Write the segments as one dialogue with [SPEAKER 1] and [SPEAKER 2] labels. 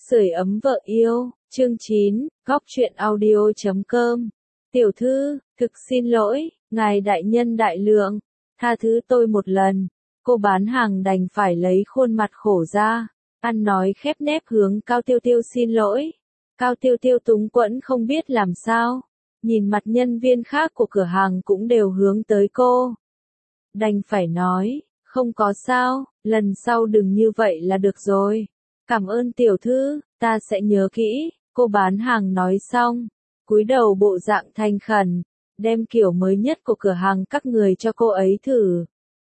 [SPEAKER 1] Sưởi ấm vợ yêu, chương 9, góc truyện audio.com. Tiểu thư, thực xin lỗi, ngài đại nhân đại lượng, tha thứ tôi một lần. Cô bán hàng đành phải lấy khuôn mặt khổ ra, ăn nói khép nép hướng Cao Tiêu Tiêu xin lỗi. Cao Tiêu Tiêu túng quẫn không biết làm sao, nhìn mặt nhân viên khác của cửa hàng cũng đều hướng tới cô. Đành phải nói, không có sao, lần sau đừng như vậy là được rồi. Cảm ơn tiểu thư, ta sẽ nhớ kỹ, cô bán hàng nói xong, cúi đầu bộ dạng thành khẩn, đem kiểu mới nhất của cửa hàng các người cho cô ấy thử.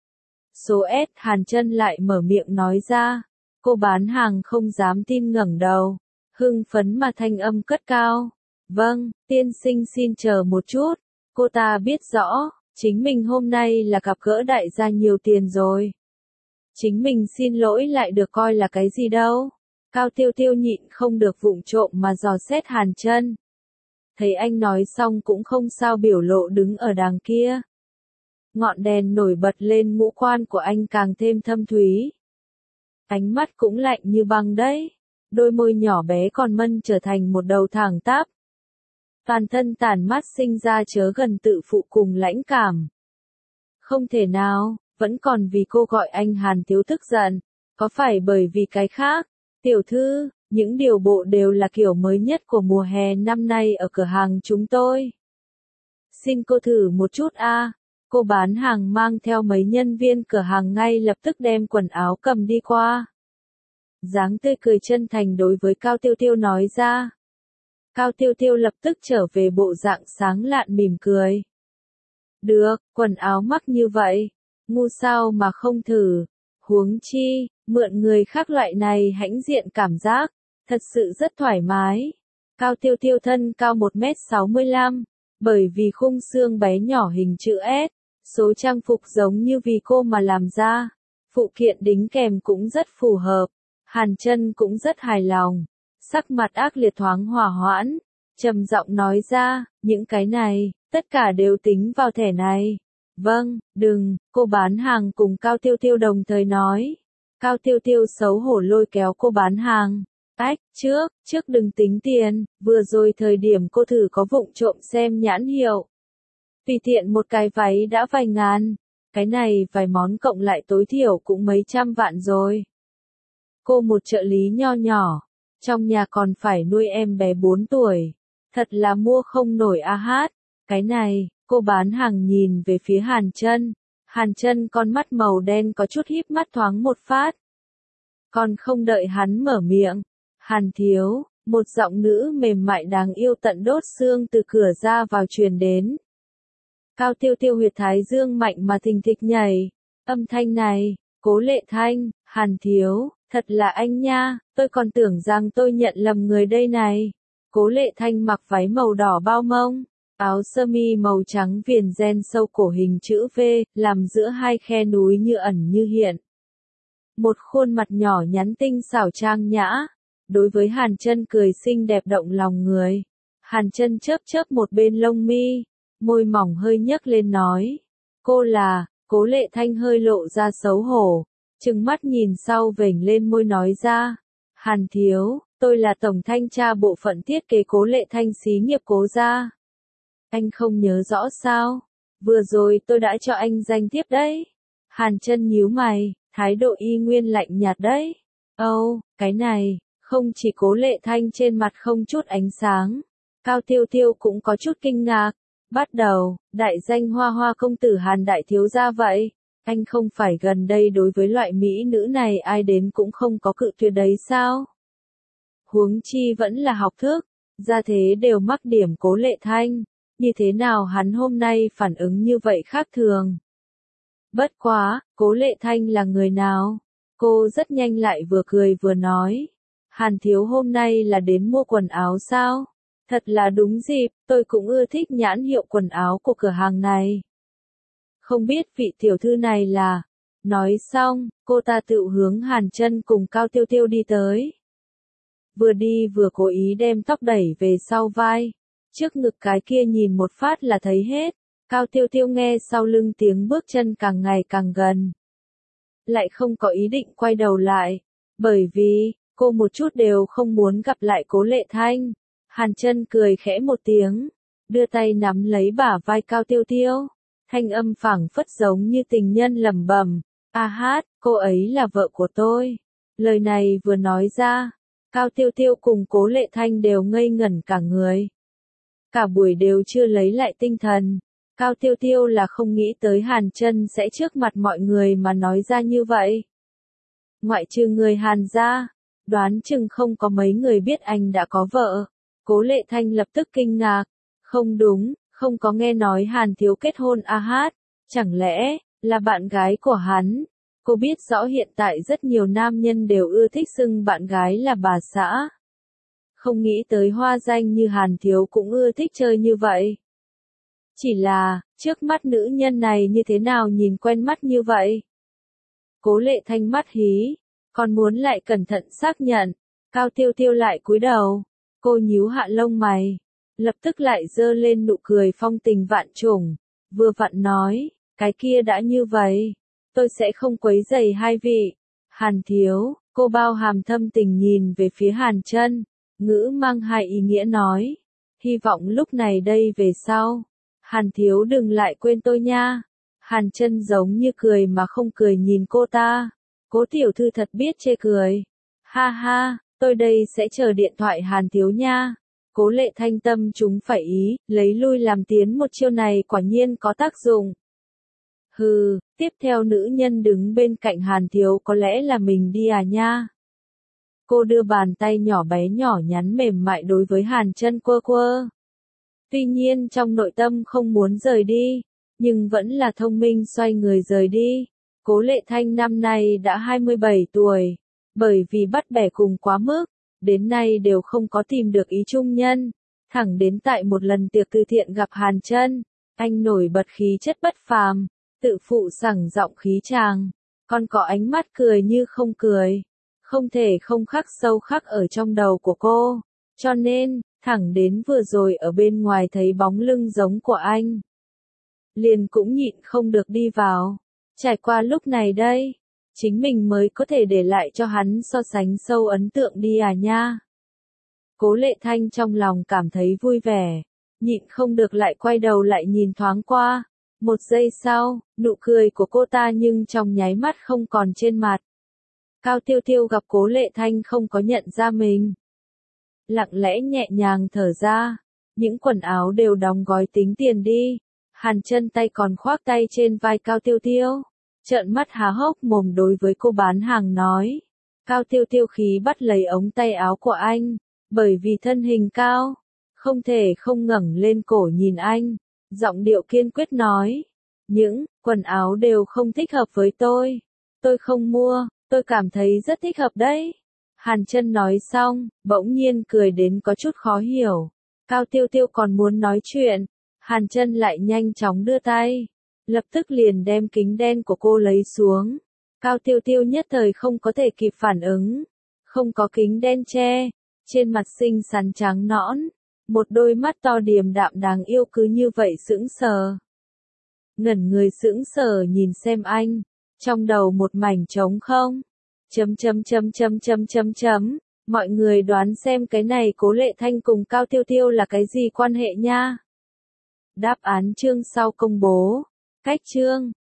[SPEAKER 1] Số S Hàn Chân lại mở miệng nói ra, cô bán hàng không dám tin ngẩng đầu, hưng phấn mà thanh âm cất cao. Vâng, tiên sinh xin chờ một chút, cô ta biết rõ, chính mình hôm nay là gặp gỡ đại gia nhiều tiền rồi. Chính mình xin lỗi lại được coi là cái gì đâu. Cao Tiêu Tiêu nhịn không được vụng trộm mà dò xét Hàn Chân. Thấy anh nói xong cũng không sao biểu lộ đứng ở đằng kia. Ngọn đèn nổi bật lên ngũ quan của anh càng thêm thâm thúy. Ánh mắt cũng lạnh như băng đấy. Đôi môi nhỏ bé còn mân trở thành một đầu thẳng tắp. Toàn thân tản mát sinh ra chớ gần tự phụ cùng lãnh cảm. Không thể nào, vẫn còn vì cô gọi anh Hàn Thiếu tức giận, có phải bởi vì cái khác? Tiểu thư, những điều bộ đều là kiểu mới nhất của mùa hè năm nay ở cửa hàng chúng tôi. Xin cô thử một chút a. Cô bán hàng mang theo mấy nhân viên cửa hàng ngay lập tức đem quần áo cầm đi qua. Dáng tươi cười chân thành đối với Cao Tiêu Tiêu nói ra. Cao Tiêu Tiêu lập tức trở về bộ dạng sáng lạn mỉm cười. Được, quần áo mắc như vậy, ngu sao mà không thử, huống chi, mượn người khác loại này hãnh diện cảm giác, thật sự rất thoải mái. Cao Tiêu Tiêu thân cao 1m65, bởi vì khung xương bé nhỏ hình chữ S, số trang phục giống như vì cô mà làm ra, phụ kiện đính kèm cũng rất phù hợp, Hàn Chân cũng rất hài lòng, sắc mặt ác liệt thoáng hòa hoãn, trầm giọng nói ra, những cái này, tất cả đều tính vào thẻ này. Vâng, đừng, cô bán hàng cùng Cao Tiêu Tiêu đồng thời nói. Cao Tiêu Tiêu xấu hổ lôi kéo cô bán hàng. Ách, trước đừng tính tiền, vừa rồi thời điểm cô thử có vụng trộm xem nhãn hiệu. Tùy tiện một cái váy đã vài ngàn, cái này vài món cộng lại tối thiểu cũng mấy trăm vạn rồi. Cô một trợ lý nho nhỏ, trong nhà còn phải nuôi em bé 4 tuổi, thật là mua không nổi a hát. Cái này, cô bán hàng nhìn về phía Hàn Chân. Hàn Chân con mắt màu đen có chút híp mắt thoáng một phát. Còn không đợi hắn mở miệng, Hàn thiếu, một giọng nữ mềm mại đáng yêu tận đốt xương từ cửa ra vào truyền đến. Cao Tiêu Tiêu huyệt thái dương mạnh mà thình thịch nhảy. Âm thanh này, Cố Lệ Thanh, Hàn thiếu, thật là anh nha, tôi còn tưởng rằng tôi nhận lầm người đây này. Cố Lệ Thanh mặc váy màu đỏ bao mông, áo sơ mi màu trắng viền ren sâu cổ hình chữ V, làm giữa hai khe núi như ẩn như hiện. Một khuôn mặt nhỏ nhắn tinh xảo trang nhã, đối với Hàn Chân cười xinh đẹp động lòng người. Hàn Chân chớp chớp một bên lông mi, môi mỏng hơi nhấc lên nói, cô là, Cố Lệ Thanh hơi lộ ra xấu hổ, trừng mắt nhìn sau vểnh lên môi nói ra, Hàn thiếu, tôi là tổng thanh tra bộ phận thiết kế Cố Lệ Thanh xí nghiệp Cố gia. Anh không nhớ rõ sao? Vừa rồi tôi đã cho anh danh thiếp đấy. Hàn Chân nhíu mày, thái độ y nguyên lạnh nhạt đấy. Cái này, không chỉ Cố Lệ Thanh trên mặt không chút ánh sáng. Cao Tiêu Tiêu cũng có chút kinh ngạc. Bắt đầu, đại danh Hoa Hoa công tử Hàn đại thiếu gia vậy. Anh không phải gần đây đối với loại mỹ nữ này ai đến cũng không có cự tuyệt đấy sao? Huống chi vẫn là học thức, ra thế đều mắc điểm Cố Lệ Thanh. Như thế nào hắn hôm nay phản ứng như vậy khác thường? Bất quá, Cố Lệ Thanh là người nào? Cô rất nhanh lại vừa cười vừa nói. Hàn thiếu hôm nay là đến mua quần áo sao? Thật là đúng dịp, tôi cũng ưa thích nhãn hiệu quần áo của cửa hàng này. Không biết vị tiểu thư này là... Nói xong, cô ta tự hướng Hàn Chân cùng Cao Tiêu Tiêu đi tới. Vừa đi vừa cố ý đem tóc đẩy về sau vai. Trước ngực cái kia nhìn một phát là thấy hết. Cao Tiêu Tiêu nghe sau lưng tiếng bước chân càng ngày càng gần. Lại không có ý định quay đầu lại. Bởi vì, Cô một chút đều không muốn gặp lại Cố Lệ Thanh. Hàn Chân cười khẽ một tiếng, đưa tay nắm lấy bả vai Cao Tiêu Tiêu. Thanh âm phảng phất giống như tình nhân lẩm bẩm, "A Hát, cô ấy là vợ của tôi." Lời này vừa nói ra, Cao Tiêu Tiêu cùng Cố Lệ Thanh đều ngây ngẩn cả người. Cả buổi đều chưa lấy lại tinh thần. Cao Tiêu Tiêu là không nghĩ tới Hàn Chân sẽ trước mặt mọi người mà nói ra như vậy. Ngoại trừ người Hàn ra, đoán chừng không có mấy người biết anh đã có vợ. Cố Lệ Thanh lập tức kinh ngạc. Không đúng, không có nghe nói Hàn Thiếu kết hôn A Hát. Chẳng lẽ, là bạn gái của hắn? Cô biết rõ hiện tại rất nhiều nam nhân đều ưa thích xưng bạn gái là bà xã. Không nghĩ tới hoa danh như Hàn Thiếu cũng ưa thích chơi như vậy. Chỉ là, trước mắt nữ nhân này như thế nào nhìn quen mắt như vậy? Cố Lệ Thanh mắt hí, còn muốn lại cẩn thận xác nhận. Cao Tiêu Tiêu lại cúi đầu, cô nhíu hạ lông mày, lập tức lại giơ lên nụ cười phong tình vạn trùng, vừa vặn nói, cái kia đã như vậy, tôi sẽ không quấy rầy hai vị. Hàn Thiếu, cô bao hàm thâm tình nhìn về phía Hàn Chân, ngữ mang hai ý nghĩa nói, hy vọng lúc này đây về sau, Hàn Thiếu đừng lại quên tôi nha. Hàn Chân giống như cười mà không cười nhìn cô ta. Cố tiểu thư thật biết chê cười. Ha ha, tôi đây sẽ chờ điện thoại Hàn Thiếu nha. Cố Lệ Thanh tâm chúng phải ý, lấy lui làm tiến một chiêu này quả nhiên có tác dụng. Hừ, tiếp theo nữ nhân đứng bên cạnh Hàn Thiếu có lẽ là mình đi à nha. Cô đưa bàn tay nhỏ bé nhỏ nhắn mềm mại đối với Hàn Chân quơ quơ. Tuy nhiên trong nội tâm không muốn rời đi, nhưng vẫn là thông minh xoay người rời đi. Cố Lệ Thanh năm nay đã 27 tuổi, bởi vì bắt bẻ cùng quá mức, đến nay đều không có tìm được ý chung nhân. Thẳng đến tại một lần tiệc từ thiện gặp Hàn Chân, anh nổi bật khí chất bất phàm, tự phụ sẳng giọng khí chàng, còn có ánh mắt cười như không cười, không thể không khắc sâu khắc ở trong đầu của cô. Cho nên, thẳng đến vừa rồi ở bên ngoài thấy bóng lưng giống của anh, liền cũng nhịn không được đi vào. Trải qua lúc này đây, chính mình mới có thể để lại cho hắn so sánh sâu ấn tượng đi à nha. Cố Lệ Thanh trong lòng cảm thấy vui vẻ, nhịn không được lại quay đầu lại nhìn thoáng qua. Một giây sau, nụ cười của cô ta nhưng trong nháy mắt không còn trên mặt. Cao Tiêu Tiêu gặp Cố Lệ Thanh không có nhận ra mình, lặng lẽ nhẹ nhàng thở ra, những quần áo đều đóng gói tính tiền đi. Hàn Chân tay còn khoác tay trên vai Cao Tiêu Tiêu, trợn mắt há hốc mồm đối với cô bán hàng nói. Cao Tiêu Tiêu khí bắt lấy ống tay áo của anh, bởi vì thân hình cao, không thể không ngẩng lên cổ nhìn anh, giọng điệu kiên quyết nói, những quần áo đều không thích hợp với tôi không mua, tôi cảm thấy rất thích hợp đấy. Hàn Chân nói xong, bỗng nhiên cười đến có chút khó hiểu. Cao Tiêu Tiêu còn muốn nói chuyện, Hàn Chân lại nhanh chóng đưa tay, lập tức liền đem kính đen của cô lấy xuống. Cao Tiêu Tiêu nhất thời không có thể kịp phản ứng, không có kính đen che, trên mặt xinh xắn trắng nõn, một đôi mắt to điềm đạm đáng yêu cứ như vậy sững sờ. Ngẩn người sững sờ nhìn xem anh, trong đầu một mảnh trống không. Mọi người đoán xem cái này Cố Lệ Thanh cùng Cao Tiêu Tiêu là cái gì quan hệ nha. Đáp án chương sau công bố. Cách chương